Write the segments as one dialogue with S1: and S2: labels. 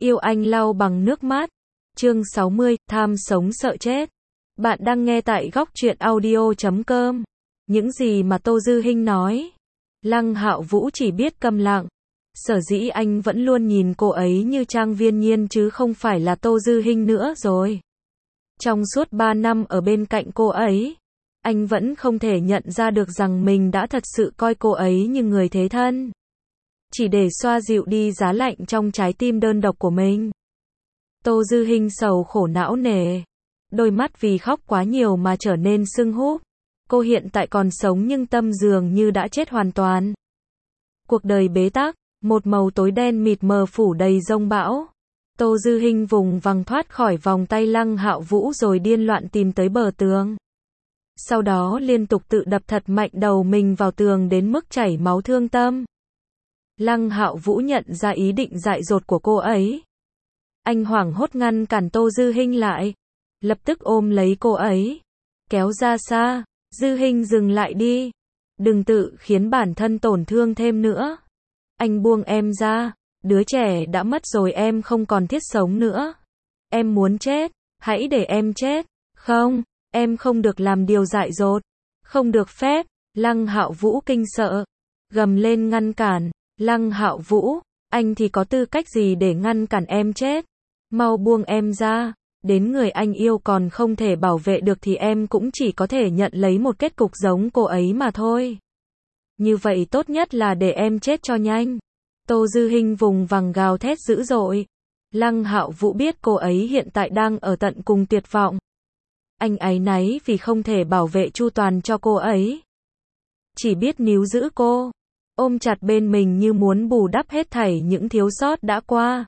S1: Yêu anh lau bằng nước mắt. Chương 60, tham sống sợ chết. Bạn đang nghe tại góc truyện audio.com. Những gì mà Tô Dư Hinh nói, Lăng Hạo Vũ chỉ biết câm lặng. Sở dĩ anh vẫn luôn nhìn cô ấy như Trang Viên Nhiên chứ không phải là Tô Dư Hinh nữa rồi. Trong suốt 3 năm ở bên cạnh cô ấy, anh vẫn không thể nhận ra được rằng mình đã thật sự coi cô ấy như người thế thân. Chỉ để xoa dịu đi giá lạnh trong trái tim đơn độc của mình. Tô Dư Hinh sầu khổ não nề. Đôi mắt vì khóc quá nhiều mà trở nên sưng húp. Cô hiện tại còn sống nhưng tâm dường như đã chết hoàn toàn. Cuộc đời bế tắc, một màu tối đen mịt mờ phủ đầy giông bão. Tô Dư Hinh vùng vằng thoát khỏi vòng tay Lăng Hạo Vũ rồi điên loạn tìm tới bờ tường. Sau đó liên tục tự đập thật mạnh đầu mình vào tường đến mức chảy máu thương tâm. Lăng Hạo Vũ nhận ra ý định dại dột của cô ấy. Anh hoảng hốt ngăn cản Tô Dư Hinh lại. Lập tức ôm lấy cô ấy. Kéo ra xa. Dư Hinh dừng lại đi. Đừng tự khiến bản thân tổn thương thêm nữa. Anh buông em ra. Đứa trẻ đã mất rồi, em không còn thiết sống nữa. Em muốn chết. Hãy để em chết. Không, em không được làm điều dại dột. Không được phép. Lăng Hạo Vũ kinh sợ. Gầm lên ngăn cản. Lăng Hạo Vũ, anh thì có tư cách gì để ngăn cản em chết? Mau buông em ra. Đến người anh yêu còn không thể bảo vệ được thì em cũng chỉ có thể nhận lấy một kết cục giống cô ấy mà thôi. Như vậy tốt nhất là để em chết cho nhanh. Tô Dư Hinh vùng vằng gào thét dữ dội. Lăng Hạo Vũ biết cô ấy hiện tại đang ở tận cùng tuyệt vọng. Anh áy náy vì không thể bảo vệ chu toàn cho cô ấy. Chỉ biết níu giữ cô. Ôm chặt bên mình như muốn bù đắp hết thảy những thiếu sót đã qua.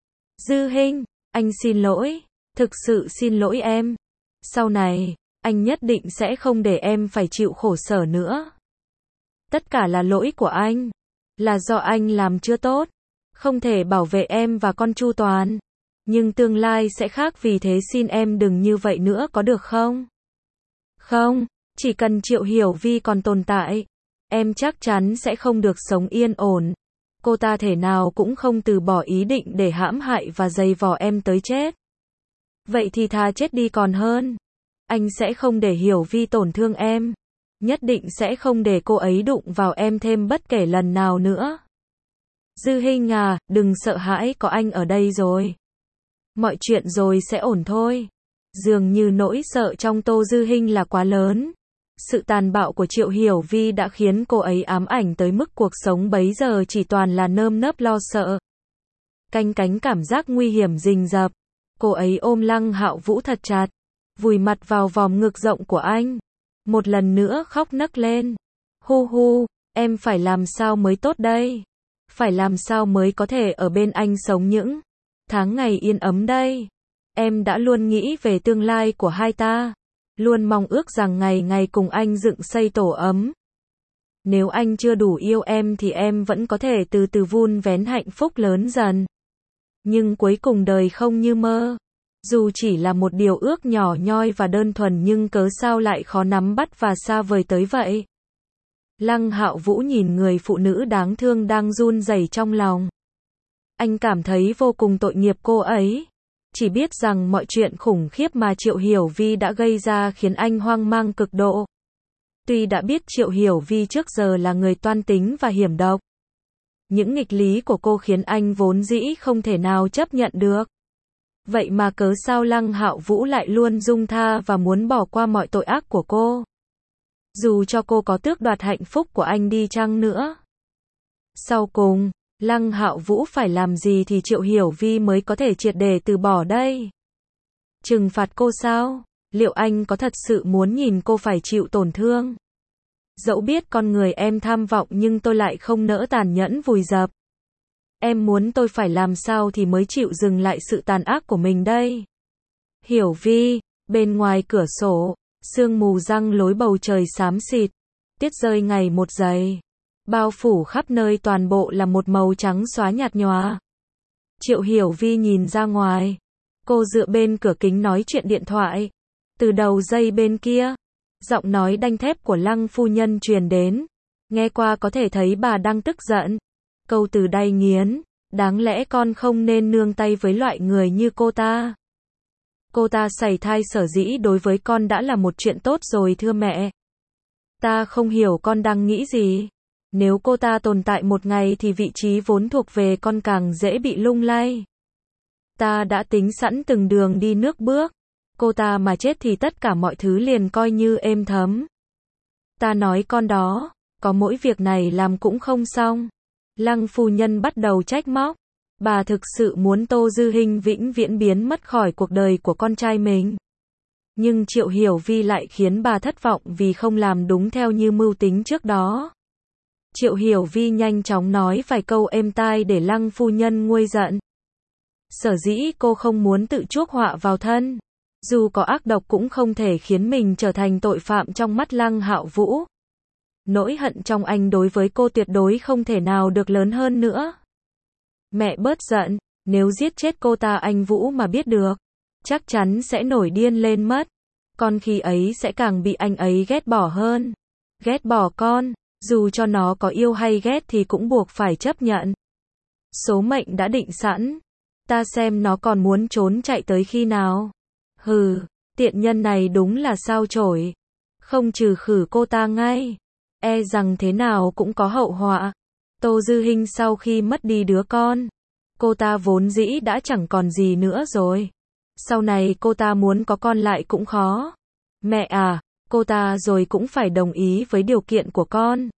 S1: Dư Hinh, anh xin lỗi. Thực sự xin lỗi em. Sau này, anh nhất định sẽ không để em phải chịu khổ sở nữa. Tất cả là lỗi của anh. Là do anh làm chưa tốt. Không thể bảo vệ em và con chu toàn. Nhưng tương lai sẽ khác, vì thế xin em đừng như vậy nữa có được không? Không, chỉ cần Triệu Hiểu Vi còn tồn tại, em chắc chắn sẽ không được sống yên ổn. Cô ta thể nào cũng không từ bỏ ý định để hãm hại và giày vò em tới chết. Vậy thì thà chết đi còn hơn. Anh sẽ không để Hiểu Vi tổn thương em. Nhất định sẽ không để cô ấy đụng vào em thêm bất kể lần nào nữa. Dư Hinh à, đừng sợ hãi, có anh ở đây rồi. Mọi chuyện rồi sẽ ổn thôi. Dường như nỗi sợ trong Tô Dư Hinh là quá lớn. Sự tàn bạo của Triệu Hiểu Vi đã khiến cô ấy ám ảnh tới mức cuộc sống bấy giờ chỉ toàn là nơm nớp lo sợ. Canh cánh cảm giác nguy hiểm rình rập. Cô ấy ôm Lăng Hạo Vũ thật chặt, vùi mặt vào vòng ngực rộng của anh. Một lần nữa khóc nấc lên. Hu hu, em phải làm sao mới tốt đây? Phải làm sao mới có thể ở bên anh sống những tháng ngày yên ấm đây? Em đã luôn nghĩ về tương lai của hai ta. Luôn mong ước rằng ngày ngày cùng anh dựng xây tổ ấm. Nếu anh chưa đủ yêu em thì em vẫn có thể từ từ vun vén hạnh phúc lớn dần. Nhưng cuối cùng đời không như mơ. Dù chỉ là một điều ước nhỏ nhoi và đơn thuần nhưng cớ sao lại khó nắm bắt và xa vời tới vậy? Lăng Hạo Vũ nhìn người phụ nữ đáng thương đang run rẩy trong lòng. Anh cảm thấy vô cùng tội nghiệp cô ấy. Chỉ biết rằng mọi chuyện khủng khiếp mà Triệu Hiểu Vi đã gây ra khiến anh hoang mang cực độ. Tuy đã biết Triệu Hiểu Vi trước giờ là người toan tính và hiểm độc. Những nghịch lý của cô khiến anh vốn dĩ không thể nào chấp nhận được. Vậy mà cớ sao Lăng Hạo Vũ lại luôn dung tha và muốn bỏ qua mọi tội ác của cô? Dù cho cô có tước đoạt hạnh phúc của anh đi chăng nữa. Sau cùng, Lăng Hạo Vũ phải làm gì thì Triệu Hiểu Vi mới có thể triệt để từ bỏ đây? Trừng phạt cô sao? Liệu anh có thật sự muốn nhìn cô phải chịu tổn thương? Dẫu biết con người em tham vọng nhưng tôi lại không nỡ tàn nhẫn vùi dập. Em muốn tôi phải làm sao thì mới chịu dừng lại sự tàn ác của mình đây? Hiểu Vi, bên ngoài cửa sổ, sương mù giăng lối bầu trời xám xịt. Tuyết rơi ngày một dày. Bao phủ khắp nơi, toàn bộ là một màu trắng xóa nhạt nhòa. Triệu Hiểu Vi nhìn ra ngoài. Cô dựa bên cửa kính nói chuyện điện thoại. Từ đầu dây bên kia, giọng nói đanh thép của Lăng phu nhân truyền đến. Nghe qua có thể thấy bà đang tức giận. Câu từ đay nghiến, Đáng lẽ con không nên nương tay với loại người như cô ta. Cô ta sảy thai sở dĩ đối với con đã là một chuyện tốt rồi thưa mẹ. Ta không hiểu con đang nghĩ gì. Nếu cô ta tồn tại một ngày thì vị trí vốn thuộc về con càng dễ bị lung lay. Ta đã tính sẵn từng đường đi nước bước. Cô ta mà chết thì tất cả mọi thứ liền coi như êm thấm. Ta nói con đó, có mỗi việc này làm cũng không xong. Lăng phu nhân bắt đầu trách móc. Bà thực sự muốn Tô Dư Hinh vĩnh viễn biến mất khỏi cuộc đời của con trai mình. Nhưng Triệu Hiểu Vi lại khiến bà thất vọng vì không làm đúng theo như mưu tính trước đó. Triệu Hiểu Vi nhanh chóng nói vài câu êm tai để Lăng phu nhân nguôi giận. Sở dĩ cô không muốn tự chuốc họa vào thân. Dù có ác độc cũng không thể khiến mình trở thành tội phạm trong mắt Lăng Hạo Vũ. Nỗi hận trong anh đối với cô tuyệt đối không thể nào được lớn hơn nữa. Mẹ bớt giận, nếu giết chết cô ta anh Vũ mà biết được, chắc chắn sẽ nổi điên lên mất. Con khi ấy sẽ càng bị anh ấy ghét bỏ hơn. Ghét bỏ con, dù cho nó có yêu hay ghét thì cũng buộc phải chấp nhận. Số mệnh đã định sẵn. Ta xem nó còn muốn trốn chạy tới khi nào. Hừ, tiện nhân này đúng là sao chổi. Không trừ khử cô ta ngay, e rằng thế nào cũng có hậu họa. Tô Dư Hinh sau khi mất đi đứa con, cô ta vốn dĩ đã chẳng còn gì nữa rồi. Sau này cô ta muốn có con lại cũng khó. Mẹ à, cô ta rồi cũng phải đồng ý với điều kiện của con.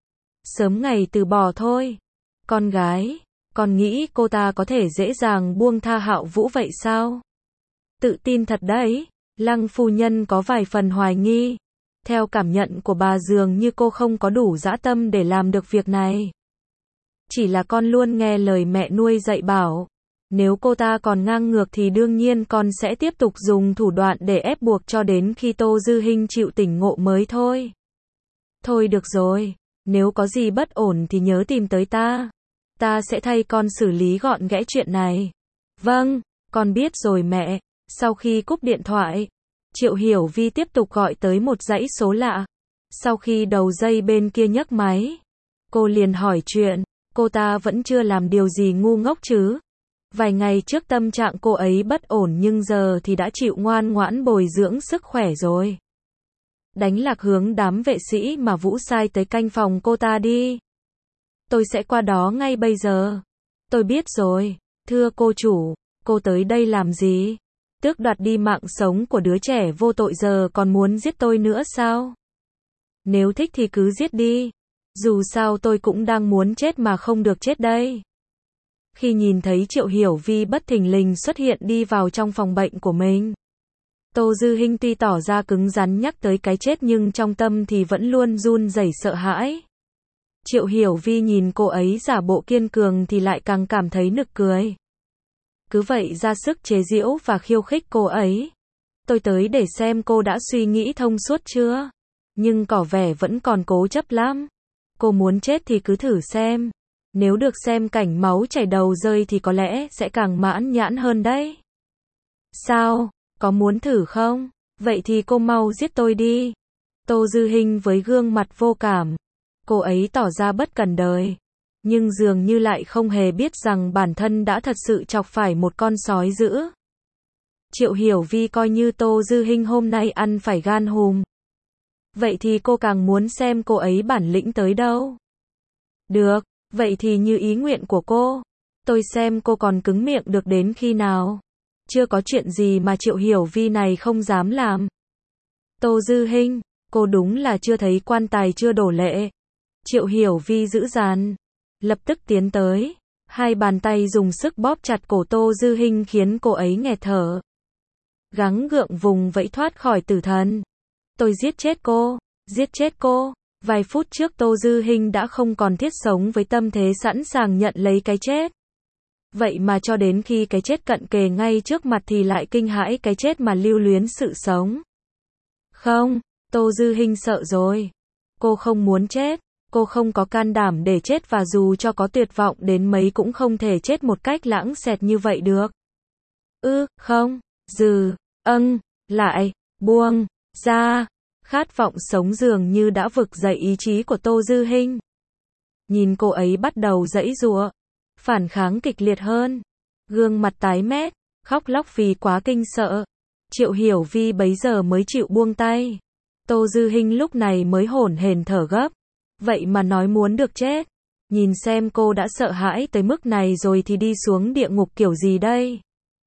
S1: Sớm ngày từ bỏ thôi. Con gái, con nghĩ cô ta có thể dễ dàng buông tha Hạo Vũ vậy sao? Tự tin thật đấy. Lăng phu nhân có vài phần hoài nghi. Theo cảm nhận của bà dường như cô không có đủ dã tâm để làm được việc này. Chỉ là con luôn nghe lời mẹ nuôi dạy bảo. Nếu cô ta còn ngang ngược thì đương nhiên con sẽ tiếp tục dùng thủ đoạn để ép buộc cho đến khi Tô Dư Hinh chịu tỉnh ngộ mới thôi. Thôi được rồi, nếu có gì bất ổn thì nhớ tìm tới ta. Ta sẽ thay con xử lý gọn gẽ chuyện này. Vâng, con biết rồi mẹ. Sau khi cúp điện thoại, Triệu Hiểu Vi tiếp tục gọi tới một dãy số lạ. Sau khi đầu dây bên kia nhấc máy, cô liền hỏi chuyện. Cô ta vẫn chưa làm điều gì ngu ngốc chứ? Vài ngày trước tâm trạng cô ấy bất ổn nhưng giờ thì đã chịu ngoan ngoãn bồi dưỡng sức khỏe rồi. Đánh lạc hướng đám vệ sĩ mà Vũ sai tới canh phòng cô ta đi. Tôi sẽ qua đó ngay bây giờ. Tôi biết rồi. Thưa cô chủ, cô tới đây làm gì? Tước đoạt đi mạng sống của đứa trẻ vô tội giờ còn muốn giết tôi nữa sao? Nếu thích thì cứ giết đi. Dù sao tôi cũng đang muốn chết mà không được chết đây. Khi nhìn thấy Triệu Hiểu Vi bất thình lình xuất hiện đi vào trong phòng bệnh của mình, Tô Dư Hinh tuy tỏ ra cứng rắn nhắc tới cái chết nhưng trong tâm thì vẫn luôn run rẩy sợ hãi. Triệu Hiểu Vi nhìn cô ấy giả bộ kiên cường thì lại càng cảm thấy nực cười. Cứ vậy ra sức chế giễu và khiêu khích cô ấy. Tôi tới để xem cô đã suy nghĩ thông suốt chưa? Nhưng tỏ vẻ vẫn còn cố chấp lắm. Cô muốn chết thì cứ thử xem. Nếu được xem cảnh máu chảy đầu rơi thì có lẽ sẽ càng mãn nhãn hơn đấy. Sao? Có muốn thử không? Vậy thì cô mau giết tôi đi. Tô Dư Hinh với gương mặt vô cảm. Cô ấy tỏ ra bất cần đời. Nhưng dường như lại không hề biết rằng bản thân đã thật sự chọc phải một con sói dữ. Triệu Hiểu Vi coi như Tô Dư Hinh hôm nay ăn phải gan hùm. Vậy thì cô càng muốn xem cô ấy bản lĩnh tới đâu. Được, vậy thì như ý nguyện của cô. Tôi xem cô còn cứng miệng được đến khi nào. Chưa có chuyện gì mà Triệu Hiểu Vi này không dám làm. Tô Dư Hinh, cô đúng là chưa thấy quan tài chưa đổ lệ. Triệu Hiểu Vi dữ dằn, lập tức tiến tới. Hai bàn tay dùng sức bóp chặt cổ Tô Dư Hinh khiến cô ấy nghẹt thở. Gắng gượng vùng vẫy thoát khỏi tử thần. Tôi giết chết cô, giết chết cô. Vài phút trước Tô Dư Hinh đã không còn thiết sống với tâm thế sẵn sàng nhận lấy cái chết. Vậy mà cho đến khi cái chết cận kề ngay trước mặt thì lại kinh hãi cái chết mà lưu luyến sự sống. Không, Tô Dư Hinh sợ rồi. Cô không muốn chết. Cô không có can đảm để chết và dù cho có tuyệt vọng đến mấy cũng không thể chết một cách lãng xẹt như vậy được. Không, lại, buông, ra. Khát vọng sống dường như đã vực dậy ý chí của Tô Dư Hinh. Nhìn cô ấy bắt đầu giãy giụa. phản kháng kịch liệt hơn. Gương mặt tái mét, khóc lóc vì quá kinh sợ. Triệu Hiểu Vi bấy giờ mới chịu buông tay. Tô Dư Hinh lúc này mới hổn hển thở gấp. Vậy mà nói muốn được chết. Nhìn xem cô đã sợ hãi tới mức này rồi thì đi xuống địa ngục kiểu gì đây?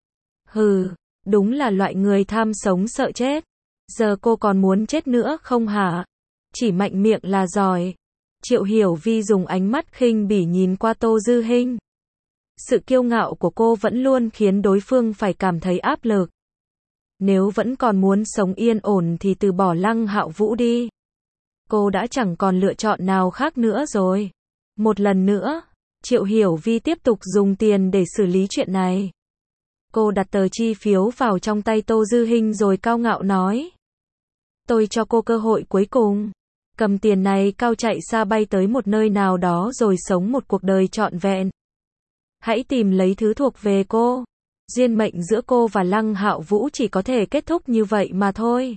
S1: Hừ, đúng là loại người tham sống sợ chết. Giờ cô còn muốn chết nữa không hả? Chỉ mạnh miệng là giỏi. Triệu Hiểu Vi dùng ánh mắt khinh bỉ nhìn qua Tô Dư Hinh. Sự kiêu ngạo của cô vẫn luôn khiến đối phương phải cảm thấy áp lực. Nếu vẫn còn muốn sống yên ổn thì từ bỏ Lăng Hạo Vũ đi. Cô đã chẳng còn lựa chọn nào khác nữa rồi. Một lần nữa, Triệu Hiểu Vi tiếp tục dùng tiền để xử lý chuyện này. Cô đặt tờ chi phiếu vào trong tay Tô Dư Hinh rồi cao ngạo nói. Tôi cho cô cơ hội cuối cùng. Cầm tiền này cao chạy xa bay tới một nơi nào đó rồi sống một cuộc đời trọn vẹn. Hãy tìm lấy thứ thuộc về cô. Duyên mệnh giữa cô và Lăng Hạo Vũ chỉ có thể kết thúc như vậy mà thôi.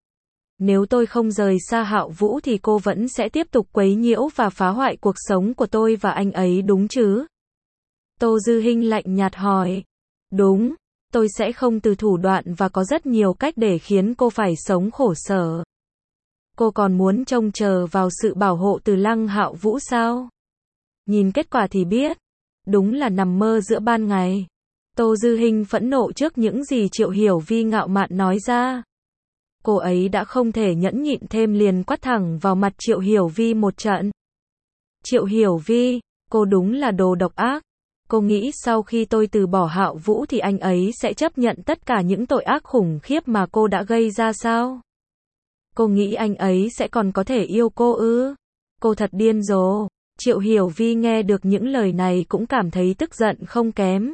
S1: Nếu tôi không rời xa Hạo Vũ thì cô vẫn sẽ tiếp tục quấy nhiễu và phá hoại cuộc sống của tôi và anh ấy đúng chứ? Tô Dư Hinh lạnh nhạt hỏi. Đúng, tôi sẽ không từ thủ đoạn và có rất nhiều cách để khiến cô phải sống khổ sở. Cô còn muốn trông chờ vào sự bảo hộ từ Lăng Hạo Vũ sao? Nhìn kết quả thì biết. Đúng là nằm mơ giữa ban ngày. Tô Dư Hinh phẫn nộ trước những gì Triệu Hiểu Vi ngạo mạn nói ra. Cô ấy đã không thể nhẫn nhịn thêm liền quát thẳng vào mặt Triệu Hiểu Vi một trận. Triệu Hiểu Vi, cô đúng là đồ độc ác. Cô nghĩ sau khi tôi từ bỏ Hạo Vũ thì anh ấy sẽ chấp nhận tất cả những tội ác khủng khiếp mà cô đã gây ra sao? Cô nghĩ anh ấy sẽ còn có thể yêu cô ư? Cô thật điên rồ. Triệu Hiểu Vi nghe được những lời này cũng cảm thấy tức giận không kém.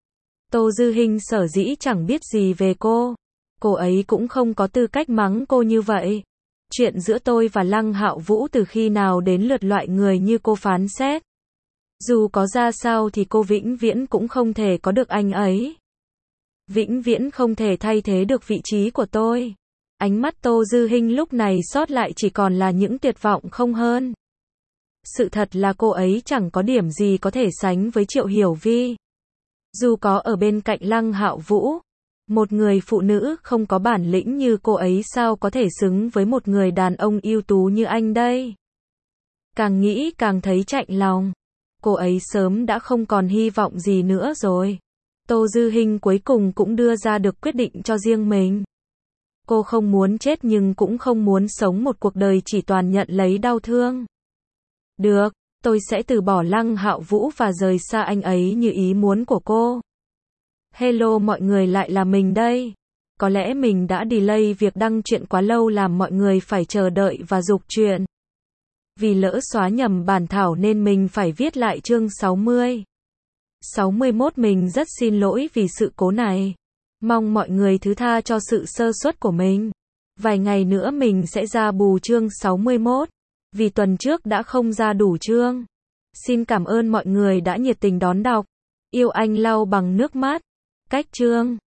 S1: Tô Dư Hinh sở dĩ chẳng biết gì về cô. Cô ấy cũng không có tư cách mắng cô như vậy. Chuyện giữa tôi và Lăng Hạo Vũ từ khi nào đến lượt loại người như cô phán xét. Dù có ra sao thì cô vĩnh viễn cũng không thể có được anh ấy. Vĩnh viễn không thể thay thế được vị trí của tôi. Ánh mắt Tô Dư Hinh lúc này sót lại chỉ còn là những tuyệt vọng không hơn. Sự thật là cô ấy chẳng có điểm gì có thể sánh với Triệu Hiểu Vi. Dù có ở bên cạnh Lăng Hạo Vũ, một người phụ nữ không có bản lĩnh như cô ấy sao có thể xứng với một người đàn ông ưu tú như anh đây. Càng nghĩ càng thấy chạnh lòng. Cô ấy sớm đã không còn hy vọng gì nữa rồi. Tô Dư Hinh cuối cùng cũng đưa ra được quyết định cho riêng mình. Cô không muốn chết nhưng cũng không muốn sống một cuộc đời chỉ toàn nhận lấy đau thương. Được, tôi sẽ từ bỏ Lăng Hạo Vũ và rời xa anh ấy như ý muốn của cô. Hello mọi người, lại là mình đây. Có lẽ mình đã delay việc đăng truyện quá lâu làm mọi người phải chờ đợi và dục truyện. Vì lỡ xóa nhầm bản thảo nên mình phải viết lại chương 60. 61 mình rất xin lỗi vì sự cố này. Mong mọi người thứ tha cho sự sơ suất của mình. Vài ngày nữa mình sẽ ra bù chương 61. Vì tuần trước đã không ra đủ chương. Xin cảm ơn mọi người đã nhiệt tình đón đọc. Yêu anh lau bằng nước mắt. Cách chương